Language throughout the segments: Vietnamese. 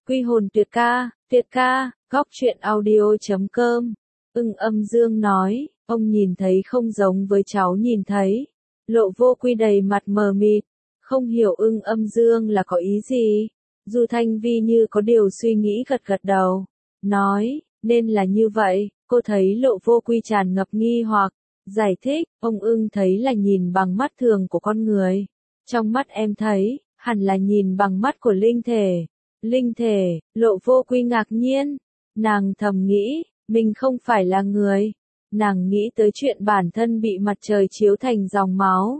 Quy hồn tuyệt ca, góc truyện audio.com. Âm Dương nói, ông nhìn thấy không giống với cháu nhìn thấy. Lộ Vô Quy đầy mặt mờ mịt, không hiểu Âm Dương là có ý gì. Du Thanh Vi như có điều suy nghĩ gật gật đầu, nói, nên là như vậy. Cô thấy Lộ Vô Quy tràn ngập nghi hoặc, giải thích, ông thấy là nhìn bằng mắt thường của con người. Trong mắt em thấy, hẳn là nhìn bằng mắt của linh thể. Linh thể, Lộ Vô Quy ngạc nhiên. Nàng thầm nghĩ, mình không phải là người. Nàng nghĩ tới chuyện bản thân bị mặt trời chiếu thành dòng máu.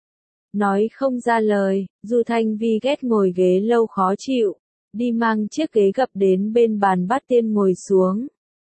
Nói không ra lời, Du Thanh Vi ghét ngồi ghế lâu khó chịu. Đi mang chiếc ghế gập đến bên bàn bát tiên ngồi xuống.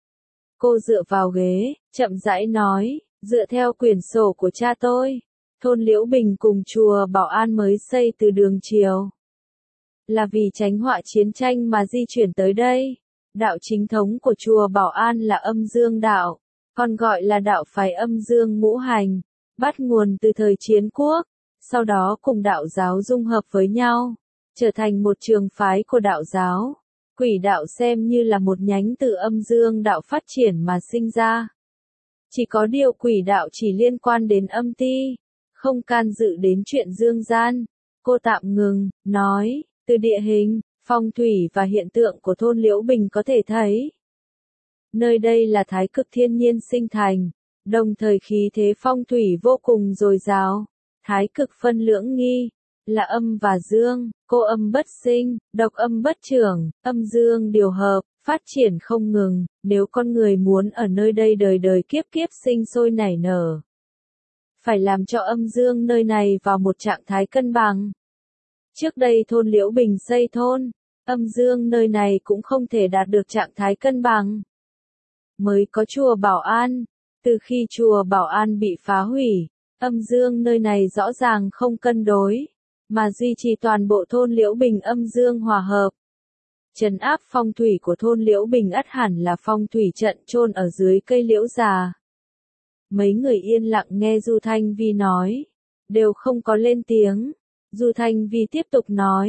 Cô dựa vào ghế, chậm rãi nói, dựa theo quyển sổ của cha tôi. Thôn Liễu Bình cùng chùa Bảo An mới xây từ đường triều. Là vì tránh họa chiến tranh mà di chuyển tới đây. Đạo chính thống của chùa Bảo An là Âm Dương đạo, còn gọi là đạo phái Âm Dương ngũ hành, bắt nguồn từ thời chiến quốc, sau đó cùng đạo giáo dung hợp với nhau, trở thành một trường phái của đạo giáo. Quỷ đạo xem như là một nhánh từ Âm Dương đạo phát triển mà sinh ra. Chỉ có điều quỷ đạo chỉ liên quan đến âm ti, không can dự đến chuyện dương gian. Cô tạm ngừng, nói, từ địa hình, phong thủy và hiện tượng của thôn Liễu Bình có thể thấy. Nơi đây là thái cực thiên nhiên sinh thành, đồng thời khí thế phong thủy vô cùng dồi dào. Thái cực phân lưỡng nghi, là âm và dương, cô âm bất sinh, độc âm bất trưởng, âm dương điều hợp, phát triển không ngừng. Nếu con người muốn ở nơi đây đời đời kiếp kiếp sinh sôi nảy nở, phải làm cho âm dương nơi này vào một trạng thái cân bằng. Trước đây thôn Liễu Bình xây thôn, âm dương nơi này cũng không thể đạt được trạng thái cân bằng. Mới có chùa Bảo An, từ khi chùa Bảo An bị phá hủy, âm dương nơi này rõ ràng không cân đối, mà duy trì toàn bộ thôn Liễu Bình âm dương hòa hợp. Trấn áp phong thủy của thôn Liễu Bình ắt hẳn là phong thủy trận chôn ở dưới cây liễu già. Mấy người yên lặng nghe Du Thanh Vi nói, đều không có lên tiếng. Du Thanh Vi tiếp tục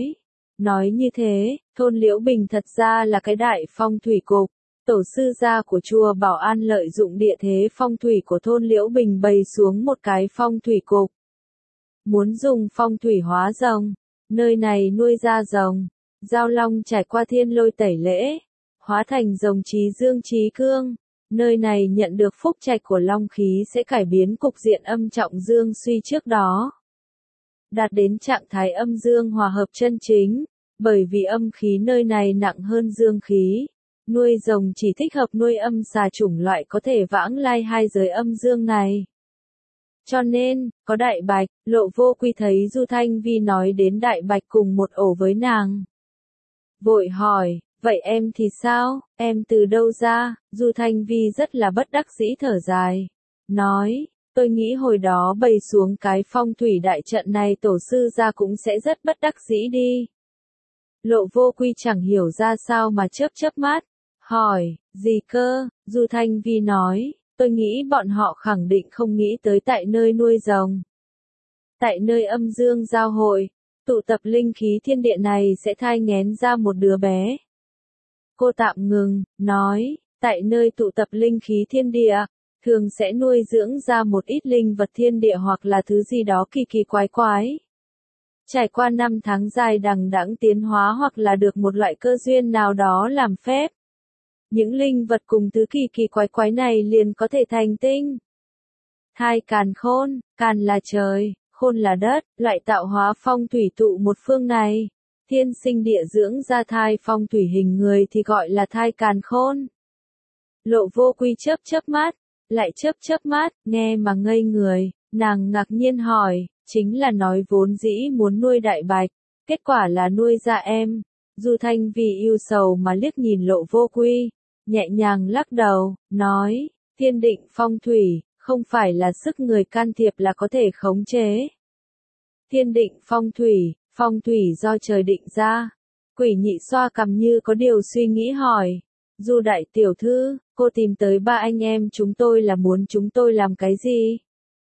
nói như thế, thôn Liễu Bình thật ra là cái đại phong thủy cục. Tổ sư gia của chùa Bảo An lợi dụng địa thế phong thủy của thôn Liễu Bình bày xuống một cái phong thủy cục. Muốn dùng phong thủy hóa rồng, nơi này nuôi ra rồng, giao long trải qua thiên lôi tẩy lễ, hóa thành rồng trí dương trí cương. Nơi này nhận được phúc trạch của long khí sẽ cải biến cục diện âm trọng dương suy trước đó. Đạt đến trạng thái âm dương hòa hợp chân chính, bởi vì âm khí nơi này nặng hơn dương khí. Nuôi rồng chỉ thích hợp nuôi âm xà chủng loại có thể vãng lai hai giới âm dương này. Cho nên, có đại bạch, Lộ Vô Quy thấy Du Thanh Vi nói đến đại bạch cùng một ổ với nàng. Vội hỏi, vậy em thì sao, em từ đâu ra? Du Thanh Vi rất là bất đắc dĩ thở dài. Nói, tôi nghĩ hồi đó bày xuống cái phong thủy đại trận này tổ sư gia cũng sẽ rất bất đắc dĩ đi. Lộ Vô Quy chẳng hiểu ra sao mà chớp mắt. Hỏi, gì cơ? Du Thanh Vi nói, tôi nghĩ bọn họ khẳng định không nghĩ tới tại nơi nuôi rồng. Tại nơi âm dương giao hội, tụ tập linh khí thiên địa này sẽ thai nghén ra một đứa bé. Cô tạm ngừng, nói, tại nơi tụ tập linh khí thiên địa, thường sẽ nuôi dưỡng ra một ít linh vật thiên địa hoặc là thứ gì đó kỳ kỳ quái quái. Trải qua năm tháng dài đằng đẵng tiến hóa hoặc là được một loại cơ duyên nào đó làm phép. Những linh vật cùng thứ kỳ kỳ quái quái này liền có thể thành tinh. Thai càn khôn, càn là trời, khôn là đất, loại tạo hóa phong thủy tụ một phương này. Thiên sinh địa dưỡng ra thai phong thủy hình người thì gọi là thai càn khôn. Lộ Vô Quy chớp mắt, lại chớp mắt, nghe mà ngây người, nàng ngạc nhiên hỏi, chính là nói vốn dĩ muốn nuôi đại bạch, kết quả là nuôi ra em. Du Thanh Vi yêu sầu mà liếc nhìn Lộ Vô Quy, nhẹ nhàng lắc đầu, nói, thiên định phong thủy, không phải là sức người can thiệp là có thể khống chế. Thiên định phong thủy do trời định ra. Quỷ Nhị xoa cằm như có điều suy nghĩ hỏi, Du đại tiểu thư, cô tìm tới ba anh em chúng tôi là muốn chúng tôi làm cái gì?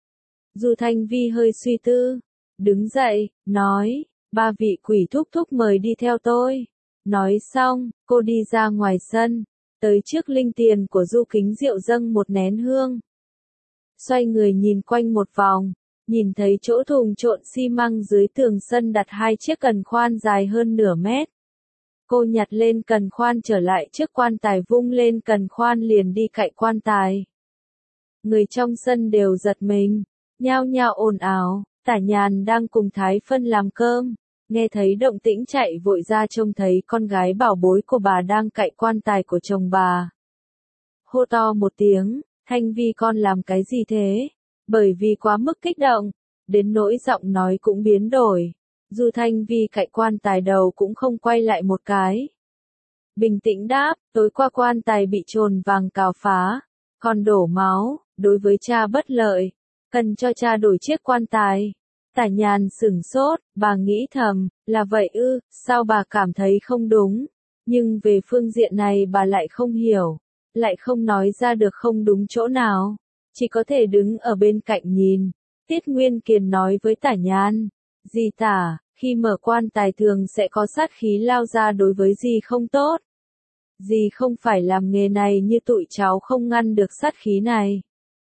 Du Thanh Vi hơi suy tư, đứng dậy, nói, ba vị quỷ thúc thúc mời đi theo tôi. Nói xong, cô đi ra ngoài sân, tới trước linh tiền của Du Kính Diệu dâng một nén hương. Xoay người nhìn quanh một vòng, nhìn thấy chỗ thùng trộn xi măng dưới tường sân đặt hai chiếc cần khoan dài hơn nửa mét. Cô nhặt lên cần khoan trở lại trước quan tài vung lên cần khoan liền đi cạnh quan tài. Người trong sân đều giật mình, nhao nhao ồn ào, Tả Nhàn đang cùng Thái Phân làm cơm, nghe thấy động tĩnh chạy vội ra trông thấy con gái bảo bối của bà đang cạnh quan tài của chồng bà. Hô to một tiếng, Thanh Vi con làm cái gì thế? Bởi vì quá mức kích động, đến nỗi giọng nói cũng biến đổi. Du Thanh Vi cạnh quan tài đầu cũng không quay lại một cái. Bình tĩnh đáp, tối qua quan tài bị trồn vàng cào phá, còn đổ máu, đối với cha bất lợi, cần cho cha đổi chiếc quan tài. Tả Nhàn sửng sốt, bà nghĩ thầm, là vậy ư, sao bà cảm thấy không đúng, nhưng về phương diện này bà lại không hiểu, lại không nói ra được không đúng chỗ nào, chỉ có thể đứng ở bên cạnh nhìn. Tiết Nguyên Kiền nói với Tả Nhàn, dì Tả, khi mở quan tài thường sẽ có sát khí lao ra đối với dì không tốt. Dì không phải làm nghề này như tụi cháu không ngăn được sát khí này.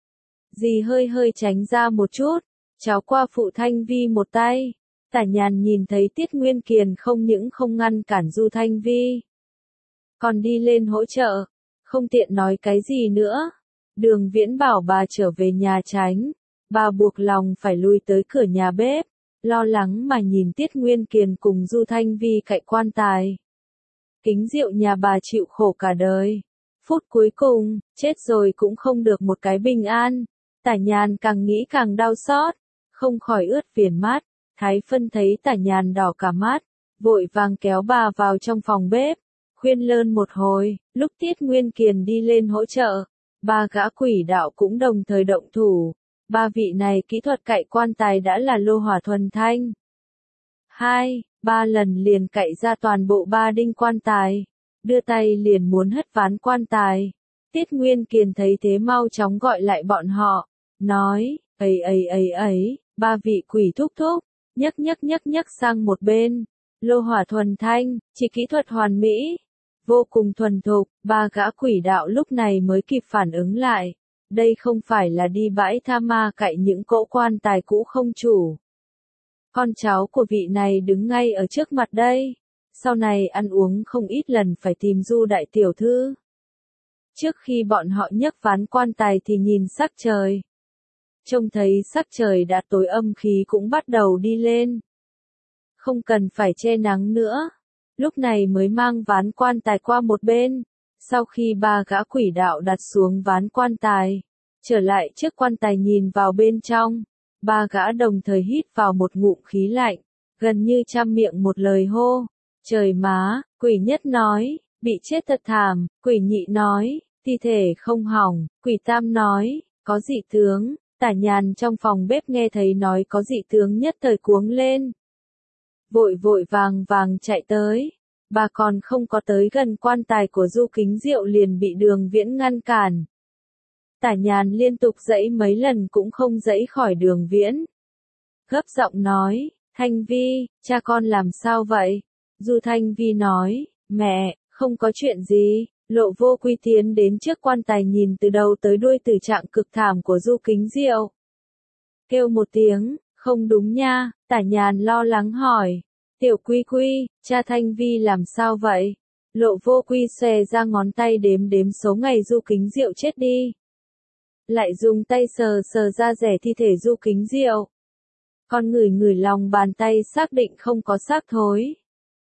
Dì hơi hơi tránh ra một chút, cháu qua phụ Thanh Vi một tay. Tả Nhàn nhìn thấy Tiết Nguyên Kiền không những không ngăn cản Du Thanh Vi, còn đi lên hỗ trợ, không tiện nói cái gì nữa. Đường Viễn bảo bà trở về nhà tránh, bà buộc lòng phải lui tới cửa nhà bếp, lo lắng mà nhìn Tiết Nguyên Kiền cùng Du Thanh Vi cạnh quan tài. Kính Diệu nhà bà chịu khổ cả đời, phút cuối cùng, chết rồi cũng không được một cái bình an. Tả Nhàn càng nghĩ càng đau xót, không khỏi ướt viền mắt. Thái Phân thấy Tả Nhàn đỏ cả mắt, vội vàng kéo bà vào trong phòng bếp, khuyên lơn một hồi. Lúc Tiết Nguyên Kiền đi lên hỗ trợ, ba gã quỷ đạo cũng đồng thời động thủ. Ba vị này kỹ thuật cạy quan tài đã là lô hỏa thuần thanh. 2-3 lần liền cạy ra toàn bộ ba đinh quan tài, đưa tay liền muốn hất ván quan tài. Tiết Nguyên Kiền thấy thế mau chóng gọi lại bọn họ, nói, ấy, ba vị quỷ thúc thúc, nhấc sang một bên. Lô hỏa thuần thanh, chỉ kỹ thuật hoàn mỹ, vô cùng thuần thục. Ba gã quỷ đạo lúc này mới kịp phản ứng lại, đây không phải là đi bãi tha ma cạy những cỗ quan tài cũ không chủ. Con cháu của vị này đứng ngay ở trước mặt đây, sau này ăn uống không ít lần phải tìm Du đại tiểu thư. Trước khi bọn họ nhấc ván quan tài thì nhìn sắc trời. Trông thấy sắc trời đã tối âm khí cũng bắt đầu đi lên. Không cần phải che nắng nữa. Lúc này mới mang ván quan tài qua một bên. Sau khi ba gã quỷ đạo đặt xuống ván quan tài, trở lại trước quan tài nhìn vào bên trong, ba gã đồng thời hít vào một ngụm khí lạnh, gần như trăm miệng một lời hô. Trời má, quỷ nhất nói, bị chết thật thảm, quỷ nhị nói, thi thể không hỏng, quỷ tam nói, có dị tướng. Tả Nhàn trong phòng bếp nghe thấy nói có dị tướng nhất thời cuống lên. Vội vàng chạy tới. Bà còn không có tới gần quan tài của Du Kính Diệu liền bị Đường Viễn ngăn cản. Tả Nhàn liên tục giãy mấy lần cũng không giãy khỏi Đường Viễn. Gấp giọng nói, Thanh Vi, cha con làm sao vậy? Du Thanh Vi nói, mẹ, không có chuyện gì. Lộ Vô Quy tiến đến trước quan tài nhìn từ đầu tới đuôi từ trạng cực thảm của Du Kính Diệu. Kêu một tiếng, không đúng nha. Tả Nhàn lo lắng hỏi, Tiểu Quy Quy, cha Thanh Vi làm sao vậy? Lộ Vô Quy xòe ra ngón tay đếm số ngày Du Kính Diệu chết đi. Lại dùng tay sờ ra rẻ thi thể Du Kính Diệu. Con ngửi lòng bàn tay xác định không có xác thối.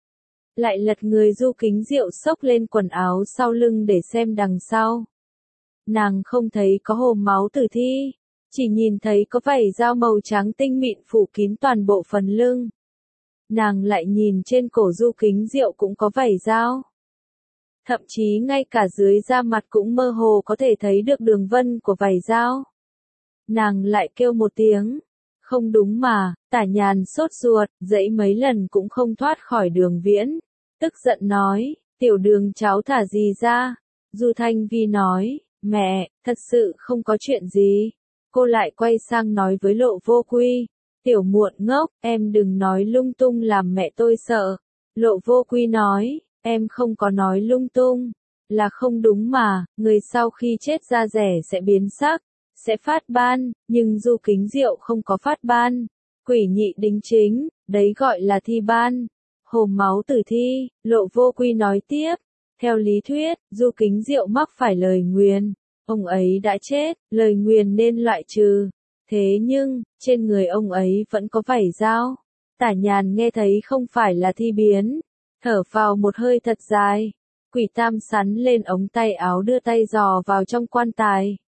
Lại lật người Du Kính Diệu xốc lên quần áo sau lưng để xem đằng sau. Nàng không thấy có hồn máu tử thi, chỉ nhìn thấy có vảy dao màu trắng tinh mịn phủ kín toàn bộ phần lưng. Nàng lại nhìn trên cổ Du Kính Diệu cũng có vảy dao. Thậm chí ngay cả dưới da mặt cũng mơ hồ có thể thấy được đường vân của vảy dao. Nàng lại kêu một tiếng. Không đúng mà, Tả Nhàn sốt ruột, dãy mấy lần cũng không thoát khỏi Đường Viễn. Tức giận nói, tiểu Đường cháu thả gì ra? Du Thanh Vi nói, mẹ, thật sự không có chuyện gì. Cô lại quay sang nói với Lộ Vô Quy, tiểu muộn ngốc, em đừng nói lung tung làm mẹ tôi sợ. Lộ Vô Quy nói, Em không có nói lung tung. Là không đúng mà, người sau khi chết da rẻ sẽ biến sắc, sẽ phát ban, nhưng Du Kính Diệu không có phát ban. Quỷ nhị đính chính, đấy gọi là thi ban. Hồ máu tử thi, Lộ Vô Quy nói tiếp. Theo lý thuyết, Du Kính Diệu mắc phải lời nguyền. Ông ấy đã chết, lời nguyền nên loại trừ. Thế nhưng, trên người ông ấy vẫn có vảy dao. Tả Nhàn nghe thấy không phải là thi biến. Thở vào một hơi thật dài. Quỷ Tam sắn lên ống tay áo đưa tay dò vào trong quan tài.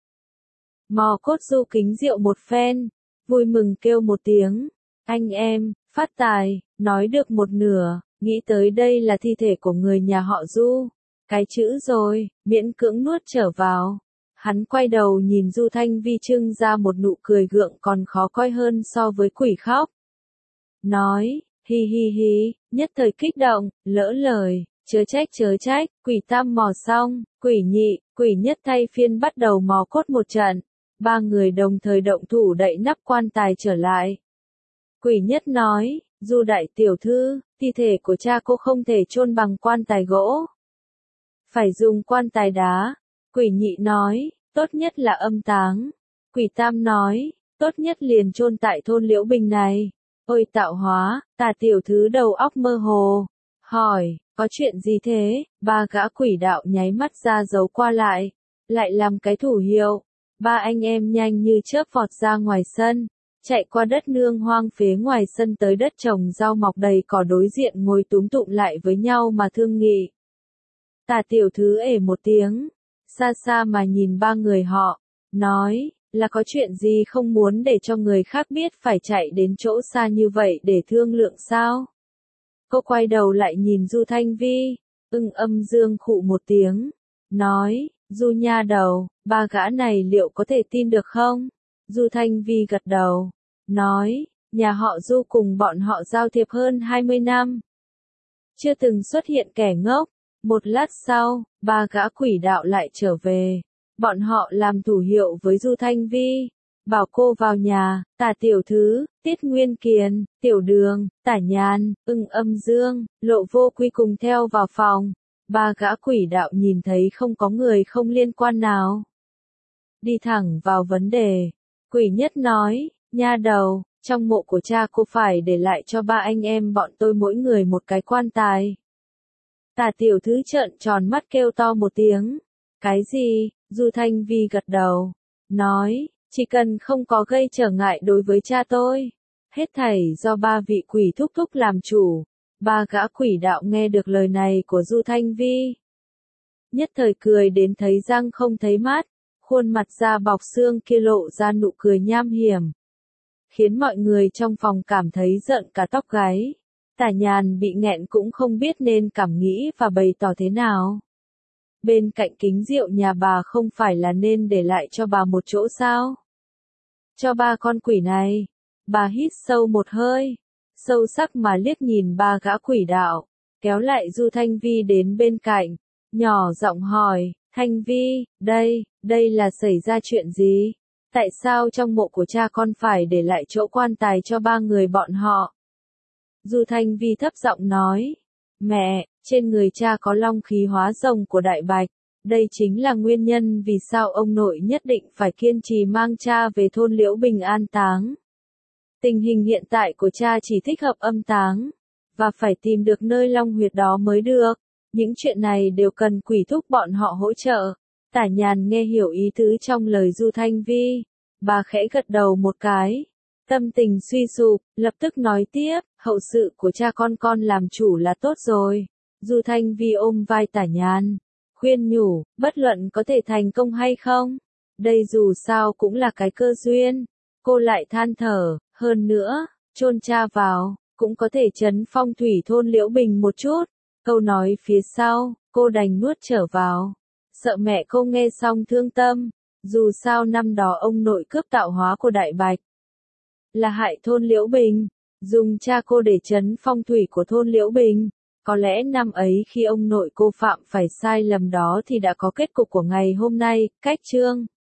Mò cốt Du Kính Diệu một phen. Vui mừng kêu một tiếng. Anh em, phát tài, nói được một nửa, nghĩ tới đây là thi thể của người nhà họ Du. Cái chữ rồi, miễn cưỡng nuốt trở vào. Hắn quay đầu nhìn Du Thanh Vi trưng ra một nụ cười gượng còn khó coi hơn so với quỷ khóc. Nói, hi hi hi, nhất thời kích động, lỡ lời, chớ trách, quỷ Tam mò xong, quỷ nhị, quỷ nhất thay phiên bắt đầu mò cốt một trận. Ba người đồng thời động thủ đậy nắp quan tài trở lại. Quỷ nhất nói, Du đại tiểu thư, thi thể của cha cô không thể chôn bằng quan tài gỗ. Phải dùng quan tài đá. Quỷ nhị nói, tốt nhất là âm táng. Quỷ Tam nói, tốt nhất liền chôn tại thôn Liễu Bình này. Ôi tạo hóa, Tả tiểu thư đầu óc mơ hồ. Hỏi, có chuyện gì thế? Ba gã quỷ đạo nháy mắt ra dấu qua lại. Lại làm cái thủ hiệu. Ba anh em nhanh như chớp vọt ra ngoài sân. Chạy qua đất nương hoang phía ngoài sân tới đất trồng rau mọc đầy cỏ đối diện ngồi túm tụm lại với nhau mà thương nghị. Tả tiểu thư ể một tiếng, xa xa mà nhìn ba người họ, nói, là có chuyện gì không muốn để cho người khác biết phải chạy đến chỗ xa như vậy để thương lượng sao? Cô quay đầu lại nhìn Du Thanh Vi, Âm Dương khụ một tiếng, nói, Du nha đầu, ba gã này liệu có thể tin được không? Du Thanh Vi gật đầu, nói, nhà họ Du cùng bọn họ giao thiệp hơn 20 năm. Chưa từng xuất hiện kẻ ngốc. Một lát sau, ba gã quỷ đạo lại trở về. Bọn họ làm thủ hiệu với Du Thanh Vi. Bảo cô vào nhà, Tả tiểu thư, Tiết Nguyên Kiền, Tiểu Đường, Tả Nhàn, Âm Dương, Lộ Vô Quy cùng theo vào phòng. Ba gã quỷ đạo nhìn thấy không có người không liên quan nào. Đi thẳng vào vấn đề. Quỷ nhất nói, nha đầu, trong mộ của cha cô phải để lại cho ba anh em bọn tôi mỗi người một cái quan tài. Tả tiểu thư trợn tròn mắt kêu to một tiếng. Cái gì? Du Thanh Vi gật đầu. Nói, chỉ cần không có gây trở ngại đối với cha tôi. Hết thảy do ba vị quỷ thúc thúc làm chủ. Ba gã quỷ đạo nghe được lời này của Du Thanh Vi. Nhất thời cười đến thấy răng không thấy mắt. Khuôn mặt da bọc xương kia lộ ra nụ cười nham hiểm. Khiến mọi người trong phòng cảm thấy giận cả tóc gáy. Tả Nhàn bị nghẹn cũng không biết nên cảm nghĩ và bày tỏ thế nào. Bên cạnh kính rượu nhà bà không phải là nên để lại cho bà một chỗ sao? Cho ba con quỷ này. Bà hít sâu một hơi, sâu sắc mà liếc nhìn ba gã quỷ đạo, kéo lại Du Thanh Vi đến bên cạnh, nhỏ giọng hỏi, Thanh Vi, đây là xảy ra chuyện gì? Tại sao trong mộ của cha con phải để lại chỗ quan tài cho ba người bọn họ? Du Thanh Vi thấp giọng nói, mẹ, trên người cha có long khí hóa rồng của Đại Bạch, đây chính là nguyên nhân vì sao ông nội nhất định phải kiên trì mang cha về thôn Liễu Bình an táng. Tình hình hiện tại của cha chỉ thích hợp âm táng, và phải tìm được nơi long huyệt đó mới được, những chuyện này đều cần quỷ thúc bọn họ hỗ trợ. Tả Nhàn nghe hiểu ý tứ trong lời Du Thanh Vi, bà khẽ gật đầu một cái. Tâm tình suy sụp, lập tức nói tiếp, hậu sự của cha con làm chủ là tốt rồi. Du Thanh Vi ôm vai Tả Nhàn, khuyên nhủ, bất luận có thể thành công hay không, đây dù sao cũng là cái cơ duyên. Cô lại than thở, hơn nữa, chôn cha vào, cũng có thể trấn phong thủy thôn Liễu Bình một chút. Câu nói phía sau, cô đành nuốt trở vào. Sợ mẹ cô nghe xong thương tâm, dù sao năm đó ông nội cướp tạo hóa của Đại Bạch. Là hại thôn Liễu Bình, dùng cha cô để trấn phong thủy của thôn Liễu Bình. Có lẽ năm ấy khi ông nội cô phạm phải sai lầm đó thì đã có kết cục của ngày hôm nay, cách chương.